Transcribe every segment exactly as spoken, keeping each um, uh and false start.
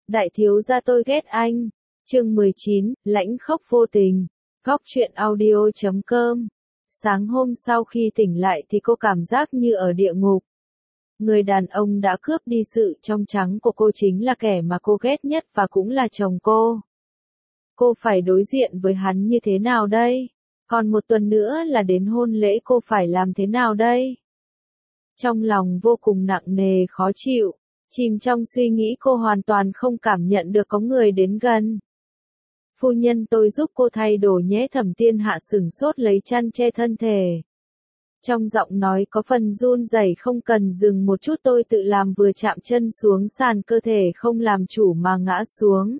Đại thiếu gia tôi ghét anh. Chương mười chín, lãnh khốc vô tình. Góc truyện audio chấm com. Sáng hôm sau khi tỉnh lại thì cô cảm giác như ở địa ngục. Người đàn ông đã cướp đi sự trong trắng của cô chính là kẻ mà cô ghét nhất và cũng là chồng cô. Cô phải đối diện với hắn như thế nào đây? Còn một tuần nữa là đến hôn lễ, cô phải làm thế nào đây? Trong lòng vô cùng nặng nề khó chịu, chìm trong suy nghĩ, cô hoàn toàn không cảm nhận được có người đến gần. Phu nhân, tôi giúp cô thay đồ nhé. Thẩm Tiên Hạ sửng sốt lấy chăn che thân thể. Trong giọng nói có phần run rẩy. Không cần, dừng một chút, tôi tự làm. Vừa chạm chân xuống sàn, cơ thể không làm chủ mà ngã xuống.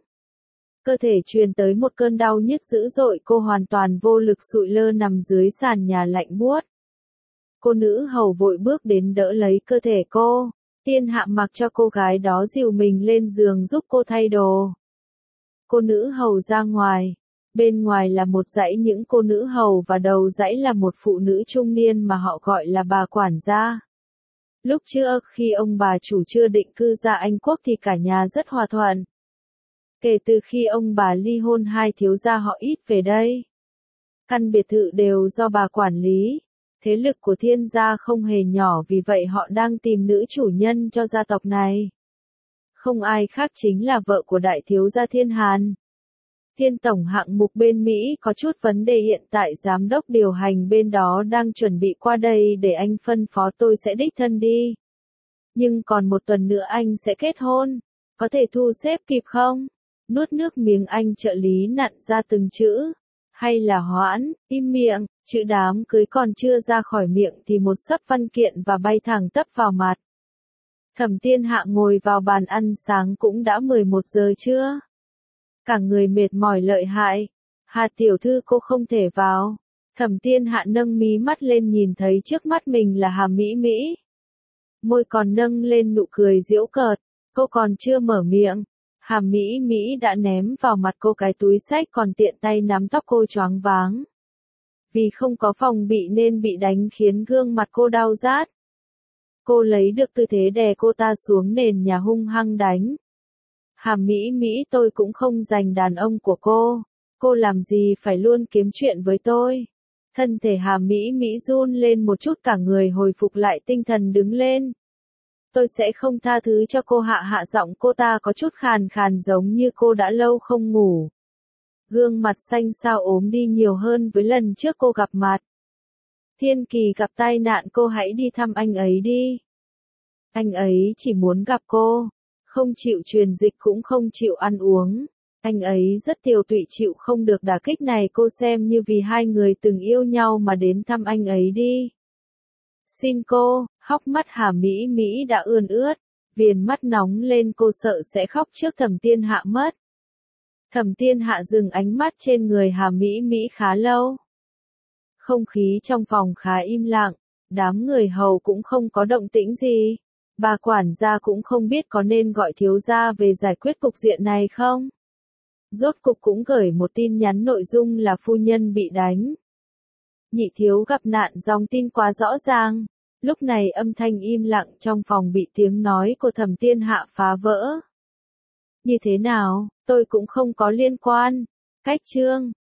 Cơ thể truyền tới một cơn đau nhức dữ dội, cô hoàn toàn vô lực sụi lơ nằm dưới sàn nhà lạnh buốt. Cô nữ hầu vội bước đến đỡ lấy cơ thể cô. Tiên Hạ mặc cho cô gái đó dìu mình lên giường giúp cô thay đồ. Cô nữ hầu ra ngoài. Bên ngoài là một dãy những cô nữ hầu và đầu dãy là một phụ nữ trung niên mà họ gọi là bà quản gia. Lúc trước khi ông bà chủ chưa định cư ra Anh Quốc thì cả nhà rất hòa thuận. Kể từ khi ông bà ly hôn, hai thiếu gia họ ít về đây. Căn biệt thự đều do bà quản lý. Thế lực của Thiên gia không hề nhỏ, vì vậy họ đang tìm nữ chủ nhân cho gia tộc này. Không ai khác chính là vợ của đại thiếu gia Thiên Hàn. Thiên tổng hạng mục bên Mỹ có chút vấn đề, hiện tại giám đốc điều hành bên đó đang chuẩn bị qua đây để anh phân phó, tôi sẽ đích thân đi. Nhưng còn một tuần nữa anh sẽ kết hôn, có thể thu xếp kịp không? Nuốt nước miếng, anh trợ lý nặn ra từng chữ. Hay là hoãn, im miệng, chữ đám cưới còn chưa ra khỏi miệng thì một xấp văn kiện và bay thẳng tấp vào mặt. Thẩm Tiên Hạ ngồi vào bàn ăn sáng, cũng đã mười một giờ trưa. Cả người mệt mỏi lợi hại. Hà tiểu thư, cô không thể vào. Thẩm Tiên Hạ nâng mí mắt lên, nhìn thấy trước mắt mình là Hà Mỹ Mỹ. Môi còn nâng lên nụ cười giễu cợt. Cô còn chưa mở miệng, Hà Mỹ Mỹ đã ném vào mặt cô cái túi xách, còn tiện tay nắm tóc cô choáng váng. Vì không có phòng bị nên bị đánh khiến gương mặt cô đau rát. Cô lấy được tư thế đè cô ta xuống nền nhà hung hăng đánh. Hà Mỹ Mỹ, tôi cũng không giành đàn ông của cô. Cô làm gì phải luôn kiếm chuyện với tôi? Thân thể Hà Mỹ Mỹ run lên một chút, cả người hồi phục lại tinh thần đứng lên. Tôi sẽ không tha thứ cho cô. Hạ hạ giọng cô ta có chút khàn khàn, giống như cô đã lâu không ngủ. Gương mặt xanh xao ốm đi nhiều hơn với lần trước cô gặp mặt. Thiên Kỳ gặp tai nạn, cô hãy đi thăm anh ấy đi. Anh ấy chỉ muốn gặp cô, không chịu truyền dịch cũng không chịu ăn uống. Anh ấy rất tiều tụy, chịu không được đả kích này. Cô xem như vì hai người từng yêu nhau mà đến thăm anh ấy đi. Xin cô. Hốc mắt Hà Mỹ Mỹ đã ươn ướt, viền mắt nóng lên, cô sợ sẽ khóc trước Thẩm Tiên Hạ mất. Thẩm Tiên Hạ dừng ánh mắt trên người Hà Mỹ Mỹ khá lâu. Không khí trong phòng khá im lặng, đám người hầu cũng không có động tĩnh gì. Bà quản gia cũng không biết có nên gọi thiếu gia về giải quyết cục diện này không. Rốt cục cũng gửi một tin nhắn, nội dung là phu nhân bị đánh. Nhị thiếu gặp nạn, dòng tin quá rõ ràng. Lúc này âm thanh im lặng trong phòng bị tiếng nói của Thẩm Tiên Hạ phá vỡ. Như thế nào, tôi cũng không có liên quan. Cách chương.